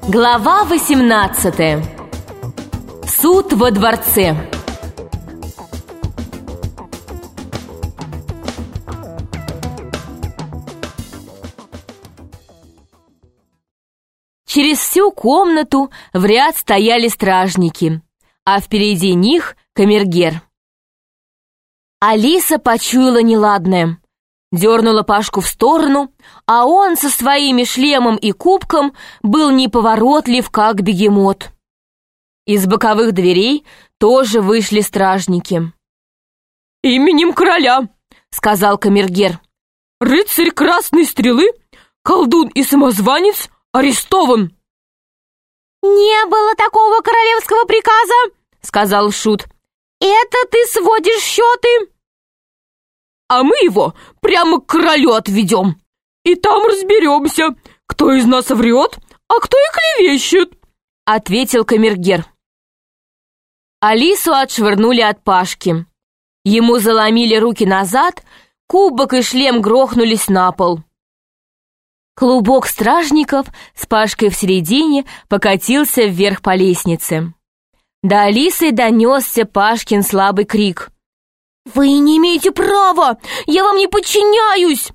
Глава 18. Суд во дворце. Через всю комнату в ряд стояли стражники, а впереди них камергер. Алиса почуяла неладное, дернула Пашку в сторону, а он со своими шлемом и кубком был неповоротлив, как бегемот. Из боковых дверей тоже вышли стражники. «Именем короля», — сказал камергер, — «рыцарь Красной Стрелы, колдун и самозванец арестован». «Не было такого королевского приказа», — сказал шут. «Это ты сводишь счеты?» «А мы его прямо к королю отведем, и там разберемся, кто из нас врет, а кто и клевещет», — ответил камергер. Алису отшвырнули от Пашки. Ему заломили руки назад, кубок и шлем грохнулись на пол. Клубок стражников с Пашкой в середине покатился вверх по лестнице. До Алисы донесся Пашкин слабый крик. «Вы не имеете права! Я вам не подчиняюсь!»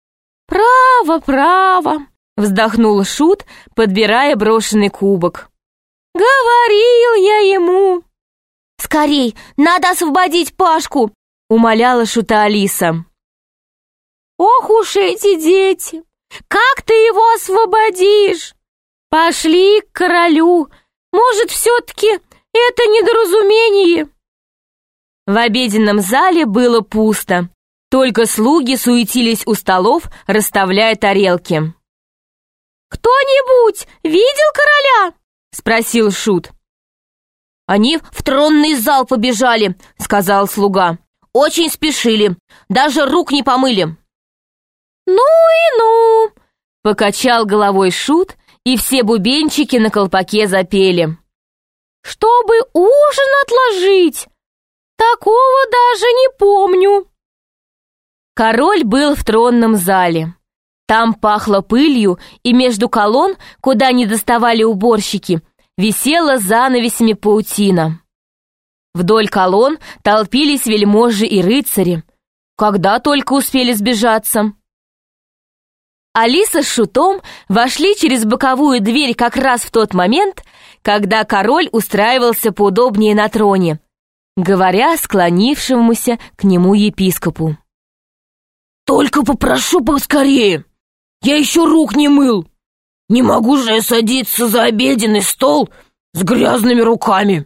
«Право!» — вздохнул шут, подбирая брошенный кубок. «Говорил я ему!» «Скорей, надо освободить Пашку!» — умоляла шута Алиса. «Ох уж эти дети! Как ты его освободишь? Пошли к королю! Может, все-таки это недоразумение?» В обеденном зале было пусто, только слуги суетились у столов, расставляя тарелки. «Кто-нибудь видел короля?» — спросил шут. «Они в тронный зал побежали», — сказал слуга. «Очень спешили, даже рук не помыли». «Ну и ну!» — покачал головой шут, и все бубенчики на колпаке запели. «Чтобы ужин отложить? Такого даже не помню». Король был в тронном зале. Там пахло пылью, и между колонн, куда не доставали уборщики, висела занавесями паутина. Вдоль колонн толпились вельможи и рыцари. Когда только успели сбежаться. Алиса с шутом вошли через боковую дверь как раз в тот момент, когда король устраивался поудобнее на троне, говоря склонившемуся к нему епископу. «Только попрошу поскорее, я еще рук не мыл. Не могу же я садиться за обеденный стол с грязными руками».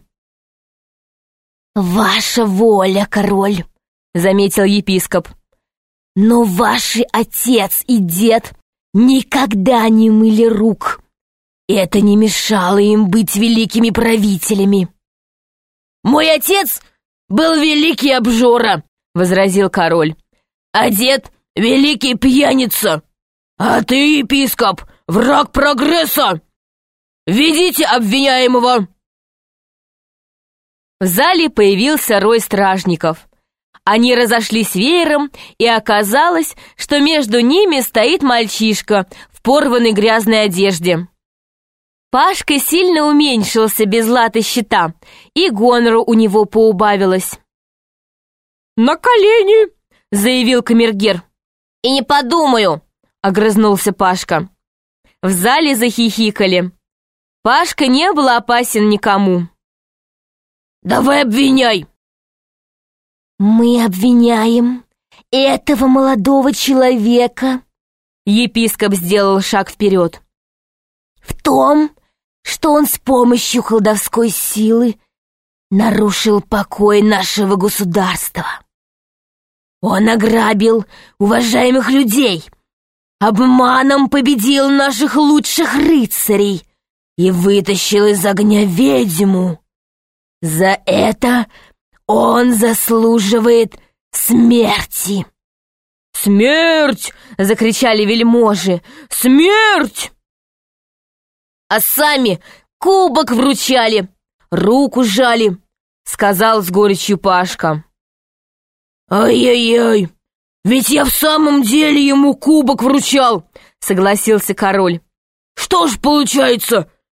«Ваша воля, король», — заметил епископ. «Но ваши отец и дед никогда не мыли рук. Это не мешало им быть великими правителями». «Мой отец был великий обжора», — возразил король, «а дед — великий пьяница, а ты, епископ, враг прогресса. Ведите обвиняемого». В зале появился рой стражников. Они разошлись веером, и оказалось, что между ними стоит мальчишка в порванной грязной одежде. Пашка сильно уменьшился без лад и щита, и гонору у него поубавилось. «На колени!» — заявил камергер. «И не подумаю!» — огрызнулся Пашка. В зале захихикали. Пашка не был опасен никому. «Давай обвиняй!» «Мы обвиняем этого молодого человека», — епископ сделал шаг вперед, «в том, что он с помощью колдовской силы нарушил покой нашего государства. Он ограбил уважаемых людей, обманом победил наших лучших рыцарей и вытащил из огня ведьму. За это он заслуживает смерти». «Смерть!» — закричали вельможи. «Смерть!» «А сами кубок вручали, руку жали», — сказал с горечью Пашка. «Ай-яй-яй, ведь я в самом деле ему кубок вручал», — согласился король. «Что ж получается,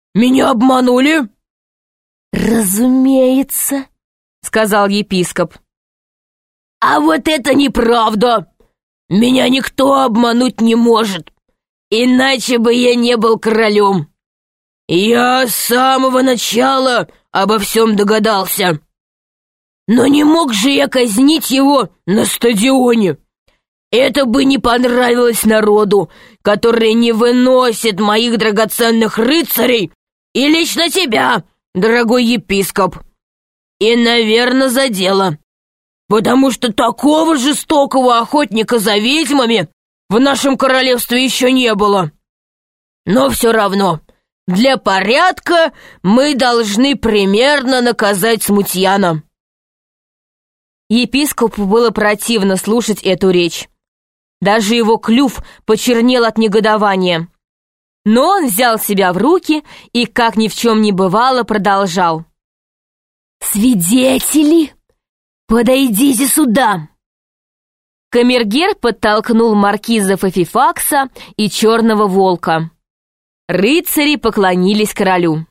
Меня обманули?» «Разумеется», — сказал епископ. «А вот это неправда! Меня никто обмануть не может, иначе бы я не был королем. Я с самого начала обо всем догадался. Но не мог же я казнить его на стадионе. Это бы не понравилось народу, который не выносит моих драгоценных рыцарей и лично тебя, дорогой епископ. И, наверное, задело, потому что такого жестокого охотника за ведьмами в нашем королевстве еще не было. Но все равно, для порядка мы должны примерно наказать смутьяна». Епископу было противно слушать эту речь. Даже его клюв почернел от негодования. Но он взял себя в руки и, как ни в чем не бывало, продолжал. «Свидетели, подойдите сюда!» Камергер подтолкнул маркиза Фафифакса и черного волка. Рыцари поклонились королю.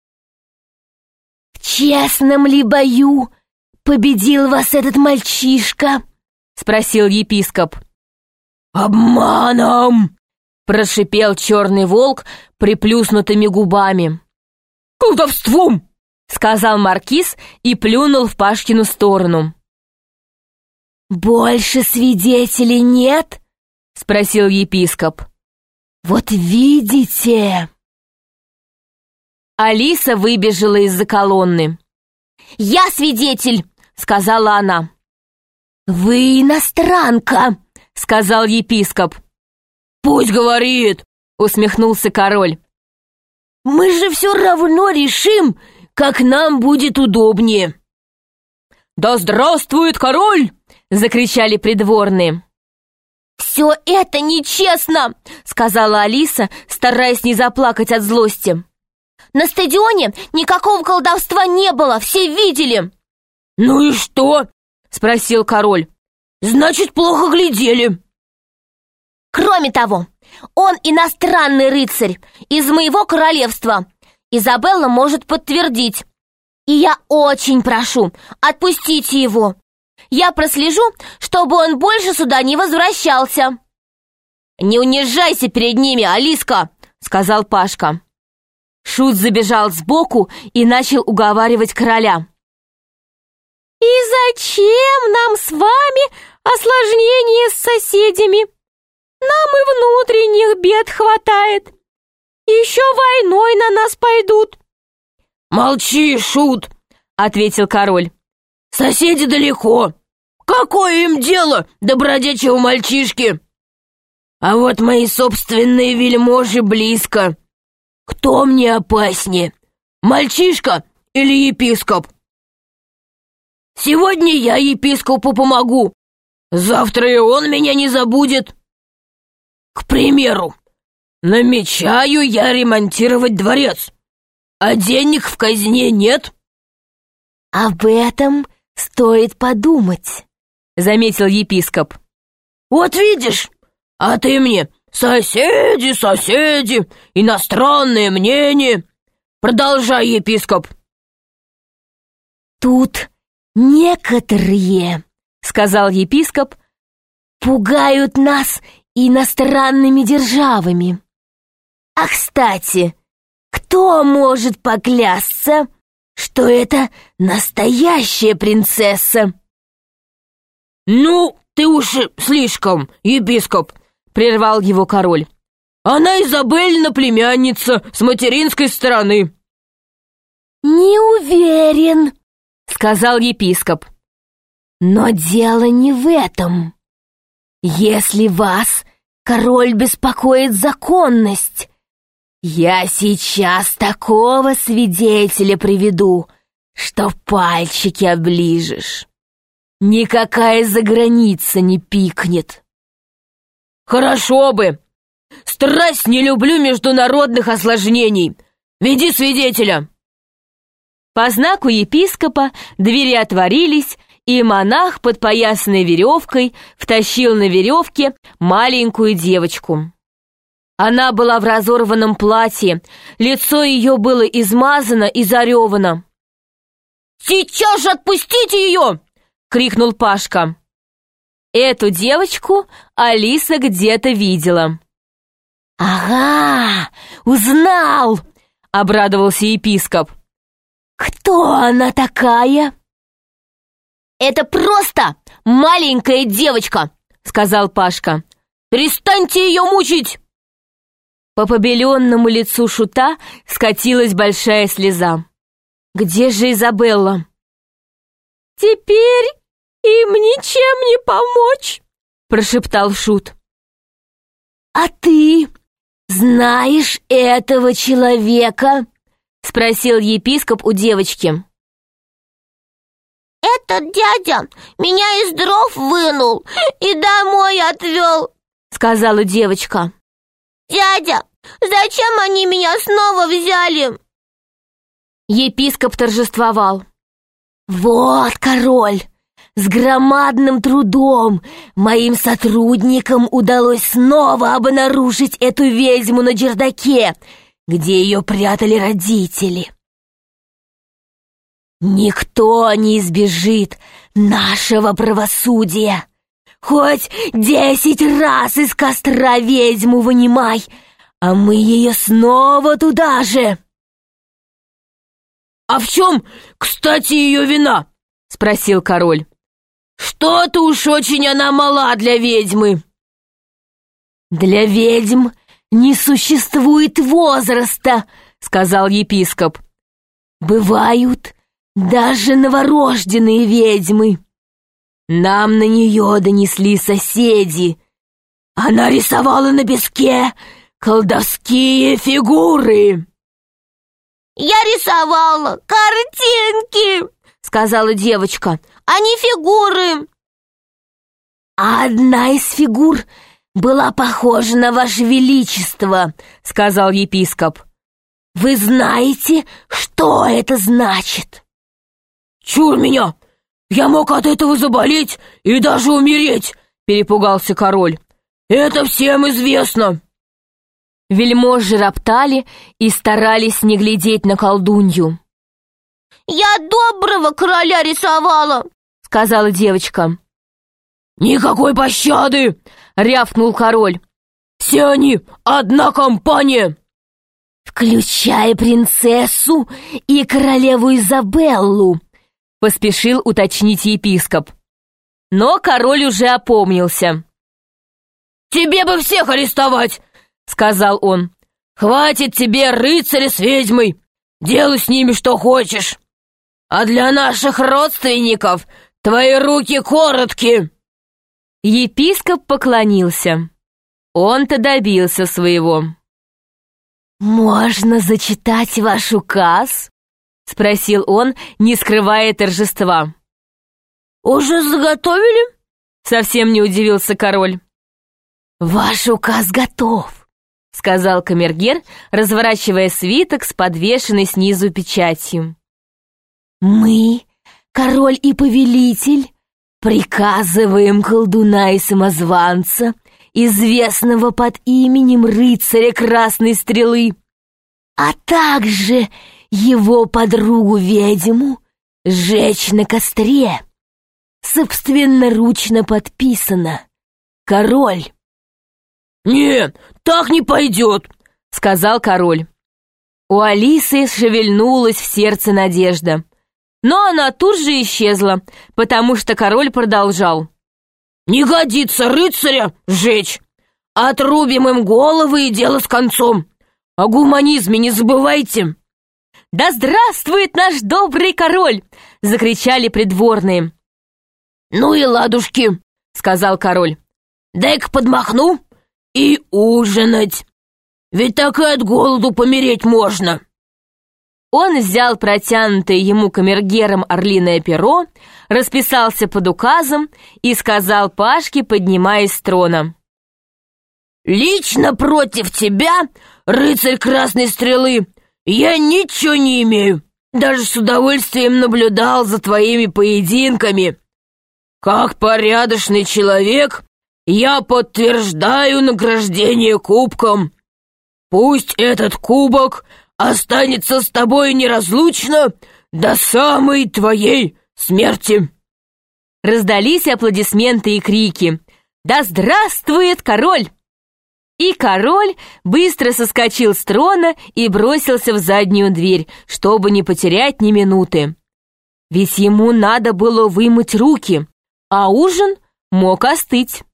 «В честном ли бою победил вас этот мальчишка?» — спросил епископ. «Обманом!» — прошипел черный волк приплюснутыми губами. «Колдовством!» — сказал маркиз и плюнул в Пашкину сторону. «Больше свидетелей нет?» — спросил епископ. «Вот видите!» Алиса выбежала из-за колонны. «Я свидетель!» — сказала она. «Вы иностранка!» — сказал епископ. «Пусть говорит!» — усмехнулся король. «Мы же все равно решим, как нам будет удобнее!» «Да здравствует король!» — закричали придворные. «Все это нечестно!» — сказала Алиса, стараясь не заплакать от злости. «На стадионе никакого колдовства не было, все видели!» «Ну и что?» — спросил король. «Значит, плохо глядели!» «Кроме того, он иностранный рыцарь из моего королевства. Изабелла может подтвердить. И я очень прошу, отпустите его. Я прослежу, чтобы он больше сюда не возвращался». «Не унижайся перед ними, Алиска!» — сказал Пашка. Шут забежал сбоку и начал уговаривать короля. «И зачем нам с вами осложнения с соседями? Нам и внутренних бед хватает. Еще войной на нас пойдут». «Молчи, Шут!» — ответил король. «Соседи далеко. Какое им дело до бродячего мальчишки? А вот мои собственные вельможи близко. Кто мне опаснее, мальчишка или епископ? Сегодня я епископу помогу, завтра и он меня не забудет. К примеру, намечаю я ремонтировать дворец, а денег в казне нет». «Об этом стоит подумать», — заметил епископ. «Вот видишь, а ты мне соседи, соседи, иностранные мнения. Продолжай, епископ». «Тут некоторые, — сказал епископ, — пугают нас иностранными державами. А, кстати, кто может поклясться, что это настоящая принцесса?» «Ну, ты уж слишком, епископ», — прервал его король. «Она Изабельна племянница с материнской стороны». «Не уверен», — сказал епископ. «Но дело не в этом. Если вас, король, беспокоит законность, я сейчас такого свидетеля приведу, что пальчики оближешь. Никакая заграница не пикнет». «Хорошо бы. Страсть не люблю международных осложнений. Веди свидетеля». По знаку епископа двери отворились, и монах, подпоясанный веревкой, втащил на веревке маленькую девочку. Она была в разорванном платье, лицо ее было измазано и заревано. «Сейчас же отпустите ее!» — крикнул Пашка. Эту девочку Алиса где-то видела. «Ага, узнал!» — обрадовался епископ. «Кто она такая?» «Это просто маленькая девочка!» — сказал Пашка. «Перестаньте ее мучить!» По побеленному лицу шута скатилась большая слеза. «Где же Изабелла?» «Теперь им ничем не помочь», — прошептал шут. «А ты знаешь этого человека?» — спросил епископ у девочки. «Этот дядя меня из дров вынул и домой отвел», — сказала девочка. «Дядя, зачем они меня снова взяли?» Епископ торжествовал. «Вот, король, с громадным трудом моим сотрудникам удалось снова обнаружить эту ведьму на чердаке, где ее прятали родители. Никто не избежит нашего правосудия. Хоть 10 раз из костра ведьму вынимай, а мы ее снова туда же». «А в чем, кстати, ее вина?» — спросил король. «Что-то уж очень она мала для ведьмы». «Для ведьм не существует возраста», — сказал епископ. «Бывают даже новорожденные ведьмы. Нам на нее донесли соседи. Она рисовала на песке колдовские фигуры». «Я рисовала картинки», — сказала девочка, — «а не фигуры». «Одна из фигур была похожа на Ваше Величество», — сказал епископ. «Вы знаете, что это значит?» «Чур меня! Я мог от этого заболеть и даже умереть», — перепугался король. «Это всем известно». Вельможи роптали и старались не глядеть на колдунью. «Я доброго короля рисовала», — сказала девочка. «Никакой пощады!» — рявкнул король. «Все они одна компания!» «Включая принцессу и королеву Изабеллу», — поспешил уточнить епископ. Но король уже опомнился. «Тебе бы всех арестовать!» — сказал он. «Хватит тебе рыцаря с ведьмой! Делай с ними что хочешь! А для наших родственников твои руки короткие!» Епископ поклонился. Он-то добился своего. «Можно зачитать ваш указ?» — спросил он, не скрывая торжества. «Уже заготовили?» — совсем не удивился король. «Ваш указ готов», — сказал камергер, разворачивая свиток с подвешенной снизу печатью. «Мы, король и повелитель, приказываем колдуна и самозванца, известного под именем рыцаря Красной Стрелы, а также его подругу-ведьму сжечь на костре. Собственноручно подписано. Король». «Нет, так не пойдет», — сказал король. У Алисы шевельнулась в сердце надежда. Но она тут же исчезла, потому что король продолжал. «Не годится рыцаря сжечь. Отрубим им головы и дело с концом. О гуманизме не забывайте». «Да здравствует наш добрый король!» — закричали придворные. «Ну и ладушки», — сказал король. «Дай-ка подмахну и ужинать. Ведь так и от голоду помереть можно». Он взял протянутое ему камергером орлиное перо, расписался под указом и сказал Пашке, поднимаясь с трона. «Лично против тебя, рыцарь Красной Стрелы, я ничего не имею. Даже с удовольствием наблюдал за твоими поединками. Как порядочный человек, я подтверждаю награждение кубком. Пусть этот кубок останется с тобой неразлучно до самой твоей смерти!» Раздались аплодисменты и крики. «Да здравствует король!» И король быстро соскочил с трона и бросился в заднюю дверь, чтобы не потерять ни минуты. Ведь ему надо было вымыть руки, а ужин мог остыть.